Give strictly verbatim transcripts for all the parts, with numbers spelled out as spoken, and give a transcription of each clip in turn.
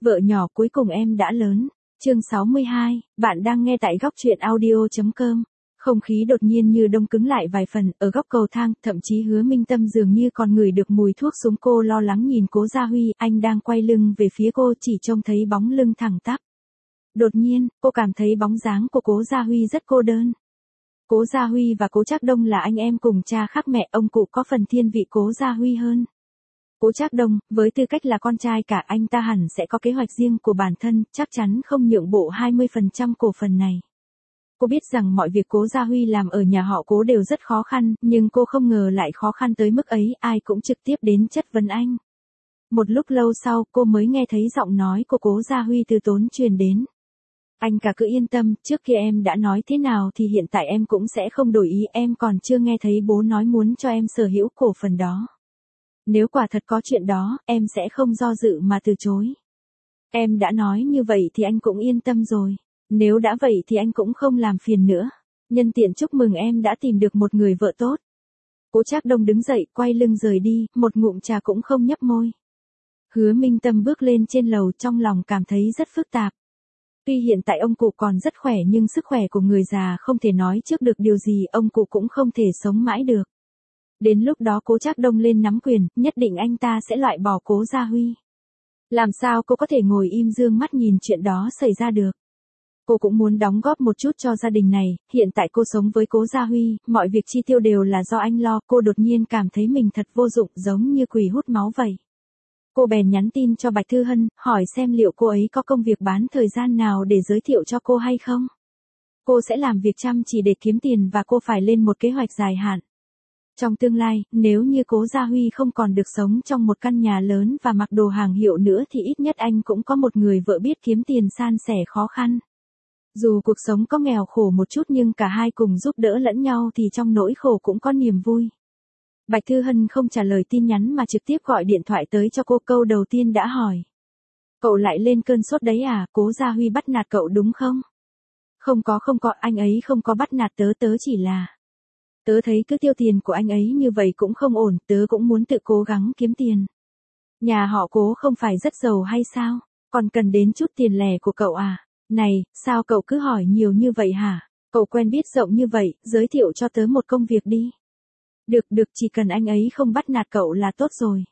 Vợ nhỏ cuối cùng em đã lớn. Chương sáu mươi hai, bạn đang nghe tại góc truyện audio.com. Không khí đột nhiên như đông cứng lại vài phần, ở góc cầu thang, thậm chí Hứa Minh Tâm dường như còn ngửi được mùi thuốc súng. Cô lo lắng nhìn Cố Gia Huy, anh đang quay lưng về phía cô, chỉ trông thấy bóng lưng thẳng tắp. Đột nhiên, cô cảm thấy bóng dáng của Cố Gia Huy rất cô đơn. Cố Gia Huy và Cố Trác Đông là anh em cùng cha khác mẹ, ông cụ có phần thiên vị Cố Gia Huy hơn. Cố Trác Đông, với tư cách là con trai cả, anh ta hẳn sẽ có kế hoạch riêng của bản thân, chắc chắn không nhượng bộ hai mươi phần trăm cổ phần này. Cô biết rằng mọi việc Cố Gia Huy làm ở nhà họ Cố đều rất khó khăn, nhưng cô không ngờ lại khó khăn tới mức ấy, ai cũng trực tiếp đến chất vấn anh. Một lúc lâu sau, cô mới nghe thấy giọng nói của Cố Gia Huy từ tốn truyền đến. Anh cả cứ yên tâm, trước kia em đã nói thế nào thì hiện tại em cũng sẽ không đổi ý, em còn chưa nghe thấy bố nói muốn cho em sở hữu cổ phần đó. Nếu quả thật có chuyện đó, em sẽ không do dự mà từ chối. Em đã nói như vậy thì anh cũng yên tâm rồi. Nếu đã vậy thì anh cũng không làm phiền nữa. Nhân tiện chúc mừng em đã tìm được một người vợ tốt. Cố Trác Đông đứng dậy, quay lưng rời đi, một ngụm trà cũng không nhấp môi. Hứa Minh Tâm bước lên trên lầu, trong lòng cảm thấy rất phức tạp. Tuy hiện tại ông cụ còn rất khỏe nhưng sức khỏe của người già không thể nói trước được điều gì, ông cụ cũng không thể sống mãi được. Đến lúc đó Cố Trác Đông lên nắm quyền, nhất định anh ta sẽ loại bỏ Cố Gia Huy. Làm sao cô có thể ngồi im dương mắt nhìn chuyện đó xảy ra được? Cô cũng muốn đóng góp một chút cho gia đình này, hiện tại cô sống với Cố Gia Huy, mọi việc chi tiêu đều là do anh lo, cô đột nhiên cảm thấy mình thật vô dụng, giống như quỷ hút máu vậy. Cô bèn nhắn tin cho Bạch Thư Hân, hỏi xem liệu cô ấy có công việc bán thời gian nào để giới thiệu cho cô hay không. Cô sẽ làm việc chăm chỉ để kiếm tiền và cô phải lên một kế hoạch dài hạn. Trong tương lai, nếu như Cố Gia Huy không còn được sống trong một căn nhà lớn và mặc đồ hàng hiệu nữa thì ít nhất anh cũng có một người vợ biết kiếm tiền san sẻ khó khăn. Dù cuộc sống có nghèo khổ một chút nhưng cả hai cùng giúp đỡ lẫn nhau thì trong nỗi khổ cũng có niềm vui. Bạch Thư Hân không trả lời tin nhắn mà trực tiếp gọi điện thoại tới cho cô, câu đầu tiên đã hỏi. Cậu lại lên cơn sốt đấy à, Cố Gia Huy bắt nạt cậu đúng không? Không có không có, anh ấy không có bắt nạt tớ, tớ chỉ là... Tớ thấy cứ tiêu tiền của anh ấy như vậy cũng không ổn, tớ cũng muốn tự cố gắng kiếm tiền. Nhà họ Cố không phải rất giàu hay sao, còn cần đến chút tiền lẻ của cậu à? Này, sao cậu cứ hỏi nhiều như vậy hả? Cậu quen biết rộng như vậy, giới thiệu cho tớ một công việc đi. Được được, chỉ cần anh ấy không bắt nạt cậu là tốt rồi.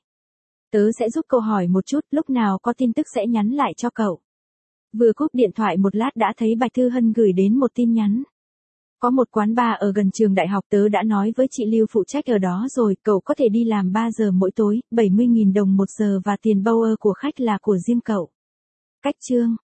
Tớ sẽ giúp cậu hỏi một chút, lúc nào có tin tức sẽ nhắn lại cho cậu. Vừa cúp điện thoại một lát đã thấy Bạch Thư Hân gửi đến một tin nhắn. Có một quán bar ở gần trường đại học, tớ đã nói với chị Lưu phụ trách ở đó rồi, cậu có thể đi làm ba giờ mỗi tối, bảy mươi nghìn đồng một giờ và tiền bao ơ của khách là của riêng cậu. Cách chương